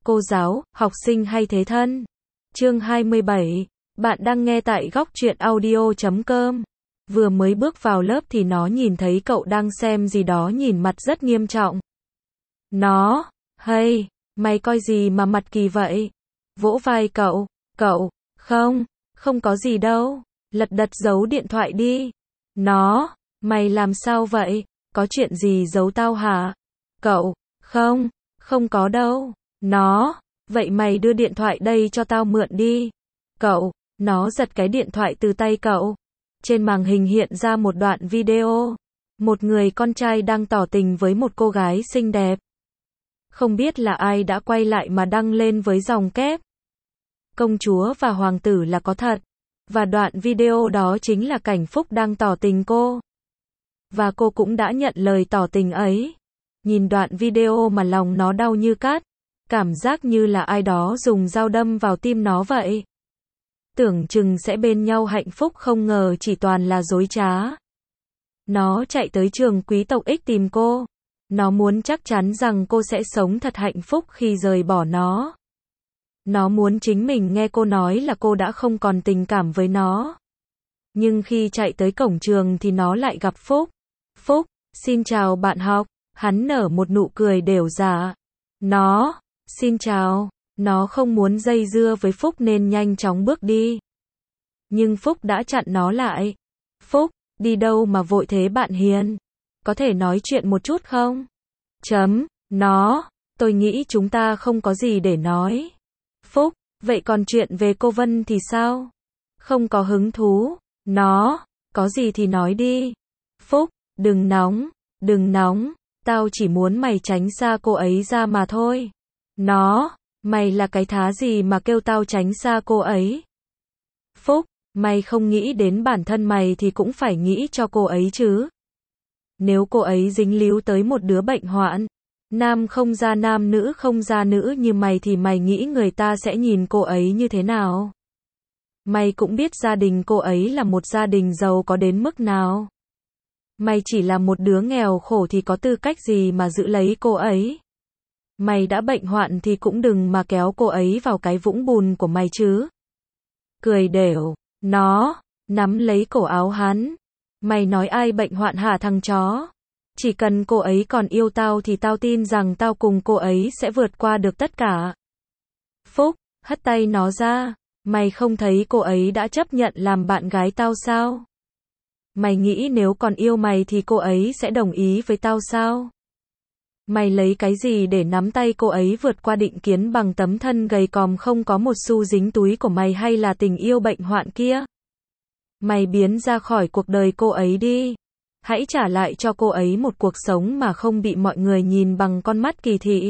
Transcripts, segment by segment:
cô giáo, học sinh hay thế thân. Chương 27. Bạn đang nghe tại góc truyện audio.com. Vừa mới bước vào lớp thì nó nhìn thấy cậu đang xem gì đó, nhìn mặt rất nghiêm trọng. Nó, hey, mày coi gì mà mặt kỳ vậy? Vỗ vai cậu, không có gì đâu, lật đật giấu điện thoại đi. Nó, mày làm sao vậy? Có chuyện gì giấu tao hả? Cậu, không có đâu. Nó, vậy mày đưa điện thoại đây cho tao mượn đi. Cậu, nó giật cái điện thoại từ tay cậu. Trên màn hình hiện ra một đoạn video. Một người con trai đang tỏ tình với một cô gái xinh đẹp. Không biết là ai đã quay lại mà đăng lên với dòng kép: công chúa và hoàng tử là có thật. Và đoạn video đó chính là cảnh Phúc đang tỏ tình cô. Và cô cũng đã nhận lời tỏ tình ấy. Nhìn đoạn video mà lòng nó đau như cắt. Cảm giác như là ai đó dùng dao đâm vào tim nó vậy. Tưởng chừng sẽ bên nhau hạnh phúc, không ngờ chỉ toàn là dối trá. Nó chạy tới trường quý tộc X tìm cô. Nó muốn chắc chắn rằng cô sẽ sống thật hạnh phúc khi rời bỏ nó. Nó muốn chính mình nghe cô nói là cô đã không còn tình cảm với nó. Nhưng khi chạy tới cổng trường thì nó lại gặp Phúc. Phúc, xin chào bạn học. Hắn nở một nụ cười đểu dạ. Nó, xin chào. Nó không muốn dây dưa với Phúc nên nhanh chóng bước đi. Nhưng Phúc đã chặn nó lại. Phúc, đi đâu mà vội thế bạn hiền? Có thể nói chuyện một chút không? Nó, tôi nghĩ chúng ta không có gì để nói. Phúc, vậy còn chuyện về cô Vân thì sao? Không có hứng thú. Nó, có gì thì nói đi. Phúc, đừng nóng, tao chỉ muốn mày tránh xa cô ấy ra mà thôi. Nó, mày là cái thá gì mà kêu tao tránh xa cô ấy? Phúc, mày không nghĩ đến bản thân mày thì cũng phải nghĩ cho cô ấy chứ. Nếu cô ấy dính líu tới một đứa bệnh hoạn, nam không ra nam, nữ không ra nữ như mày thì mày nghĩ người ta sẽ nhìn cô ấy như thế nào? Mày cũng biết gia đình cô ấy là một gia đình giàu có đến mức nào. Mày chỉ là một đứa nghèo khổ thì có tư cách gì mà giữ lấy cô ấy? Mày đã bệnh hoạn thì cũng đừng mà kéo cô ấy vào cái vũng bùn của mày chứ. Cười đểu, nó nắm lấy cổ áo hắn. Mày nói ai bệnh hoạn hả thằng chó? Chỉ cần cô ấy còn yêu tao thì tao tin rằng tao cùng cô ấy sẽ vượt qua được tất cả. Phúc, hất tay nó ra. Mày không thấy cô ấy đã chấp nhận làm bạn gái tao sao? Mày nghĩ nếu còn yêu mày thì cô ấy sẽ đồng ý với tao sao? Mày lấy cái gì để nắm tay cô ấy vượt qua định kiến bằng tấm thân gầy còm không có một xu dính túi của mày hay là tình yêu bệnh hoạn kia? Mày biến ra khỏi cuộc đời cô ấy đi. Hãy trả lại cho cô ấy một cuộc sống mà không bị mọi người nhìn bằng con mắt kỳ thị.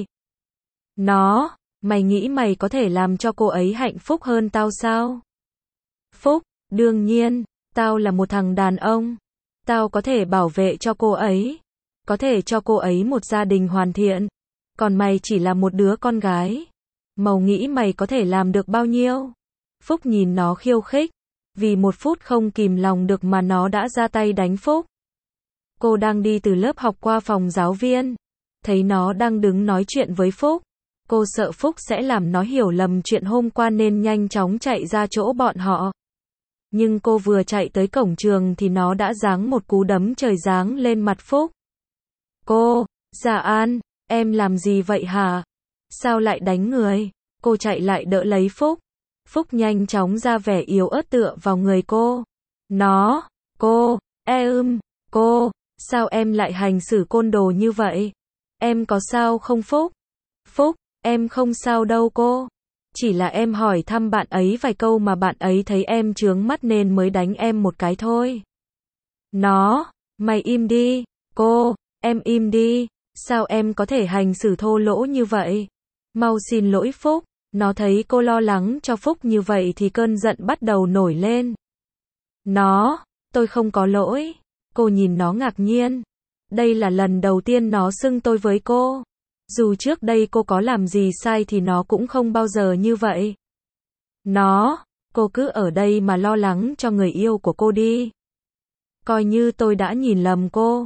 Nó, mày nghĩ mày có thể làm cho cô ấy hạnh phúc hơn tao sao? Phúc, đương nhiên, tao là một thằng đàn ông. Tao có thể bảo vệ cho cô ấy. Có thể cho cô ấy một gia đình hoàn thiện. Còn mày chỉ là một đứa con gái. Mày nghĩ mày có thể làm được bao nhiêu? Phúc nhìn nó khiêu khích. Vì một phút không kìm lòng được mà nó đã ra tay đánh Phúc. Cô đang đi từ lớp học qua phòng giáo viên. Thấy nó đang đứng nói chuyện với Phúc. Cô sợ Phúc sẽ làm nó hiểu lầm chuyện hôm qua nên nhanh chóng chạy ra chỗ bọn họ. Nhưng cô vừa chạy tới cổng trường thì nó đã giáng một cú đấm trời giáng lên mặt Phúc. Cô, Dạ An, em làm gì vậy hả? Sao lại đánh người? Cô chạy lại đỡ lấy Phúc. Phúc nhanh chóng ra vẻ yếu ớt tựa vào người cô. Nó, cô, cô, sao em lại hành xử côn đồ như vậy? Em có sao không Phúc? Phúc, em không sao đâu cô. Chỉ là em hỏi thăm bạn ấy vài câu mà bạn ấy thấy em chướng mắt nên mới đánh em một cái thôi. Nó, mày im đi, cô, em im đi, sao em có thể hành xử thô lỗ như vậy? Mau xin lỗi Phúc. Nó thấy cô lo lắng cho Phúc như vậy thì cơn giận bắt đầu nổi lên. Nó, tôi không có lỗi. Cô nhìn nó ngạc nhiên. Đây là lần đầu tiên nó xưng tôi với cô. Dù trước đây cô có làm gì sai thì nó cũng không bao giờ như vậy. Nó, cô cứ ở đây mà lo lắng cho người yêu của cô đi. Coi như tôi đã nhìn lầm cô.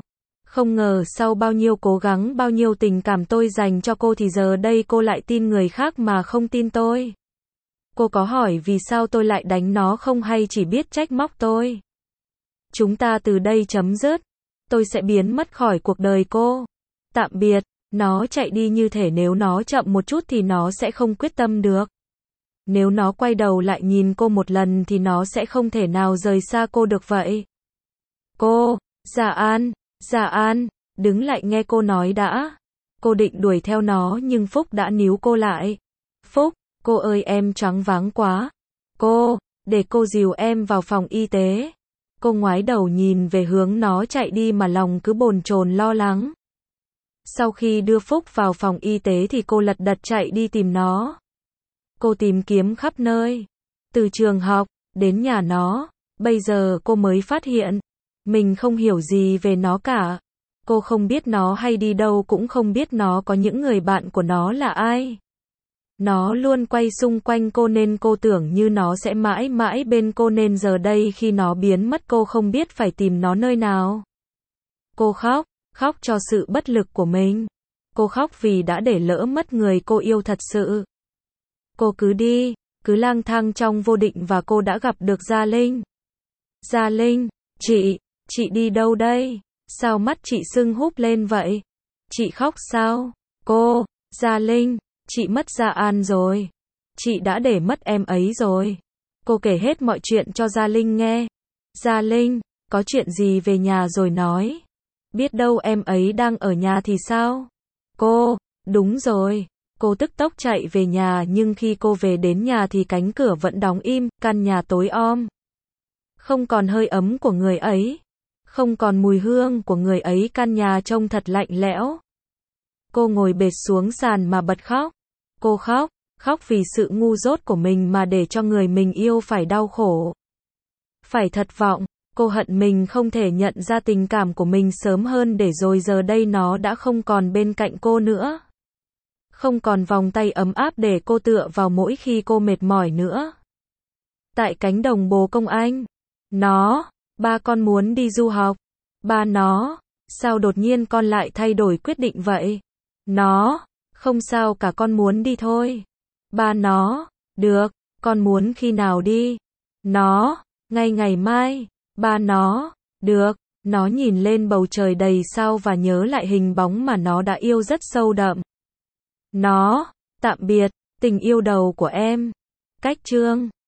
Không ngờ sau bao nhiêu cố gắng, bao nhiêu tình cảm tôi dành cho cô thì giờ đây cô lại tin người khác mà không tin tôi. Cô có hỏi vì sao tôi lại đánh nó không hay chỉ biết trách móc tôi. Chúng ta từ đây chấm dứt. Tôi sẽ biến mất khỏi cuộc đời cô. Tạm biệt. Nó chạy đi như thể nếu nó chậm một chút thì nó sẽ không quyết tâm được. Nếu nó quay đầu lại nhìn cô một lần thì nó sẽ không thể nào rời xa cô được vậy. Cô, Dạ An, đứng lại nghe cô nói đã. Cô định đuổi theo nó nhưng Phúc đã níu cô lại. Phúc, cô ơi em choáng váng quá. Cô, để cô dìu em vào phòng y tế. Cô ngoái đầu nhìn về hướng nó chạy đi mà lòng cứ bồn chồn lo lắng. Sau khi đưa Phúc vào phòng y tế thì cô lật đật chạy đi tìm nó. Cô tìm kiếm khắp nơi. Từ trường học, đến nhà nó. Bây giờ cô mới phát hiện. Mình không hiểu gì về nó cả. Cô không biết nó hay đi đâu cũng không biết nó có những người bạn của nó là ai. Nó luôn quay xung quanh cô nên cô tưởng như nó sẽ mãi mãi bên cô nên giờ đây khi nó biến mất cô không biết phải tìm nó nơi nào. Cô khóc cho sự bất lực của mình. Cô khóc vì đã để lỡ mất người cô yêu thật sự. Cô cứ lang thang trong vô định và cô đã gặp được Gia Linh. Gia Linh, chị đi đâu đây? Sao mắt chị sưng húp lên vậy? Chị khóc sao? Cô, Gia Linh, chị mất Gia An rồi. Chị đã để mất em ấy rồi. Cô kể hết mọi chuyện cho Gia Linh nghe. Gia Linh, có chuyện gì về nhà rồi nói. Biết đâu em ấy đang ở nhà thì sao? Cô, đúng rồi. Cô tức tốc chạy về nhà nhưng khi cô về đến nhà thì cánh cửa vẫn đóng im, căn nhà tối om. Không còn hơi ấm của người ấy. Không còn mùi hương của người ấy, căn nhà trông thật lạnh lẽo. Cô ngồi bệt xuống sàn mà bật khóc. Cô khóc vì sự ngu dốt của mình mà để cho người mình yêu phải đau khổ. Phải thất vọng, cô hận mình không thể nhận ra tình cảm của mình sớm hơn để rồi giờ đây nó đã không còn bên cạnh cô nữa. Không còn vòng tay ấm áp để cô tựa vào mỗi khi cô mệt mỏi nữa. Tại cánh đồng bồ công anh, ba con muốn đi du học. Ba nó, sao đột nhiên con lại thay đổi quyết định vậy? Nó, không sao cả con muốn đi thôi. Ba nó, được, con muốn khi nào đi? Nó, ngay ngày mai. Ba nó, được, nó nhìn lên bầu trời đầy sao và nhớ lại hình bóng mà nó đã yêu rất sâu đậm. Nó, tạm biệt, tình yêu đầu của em. Cách chương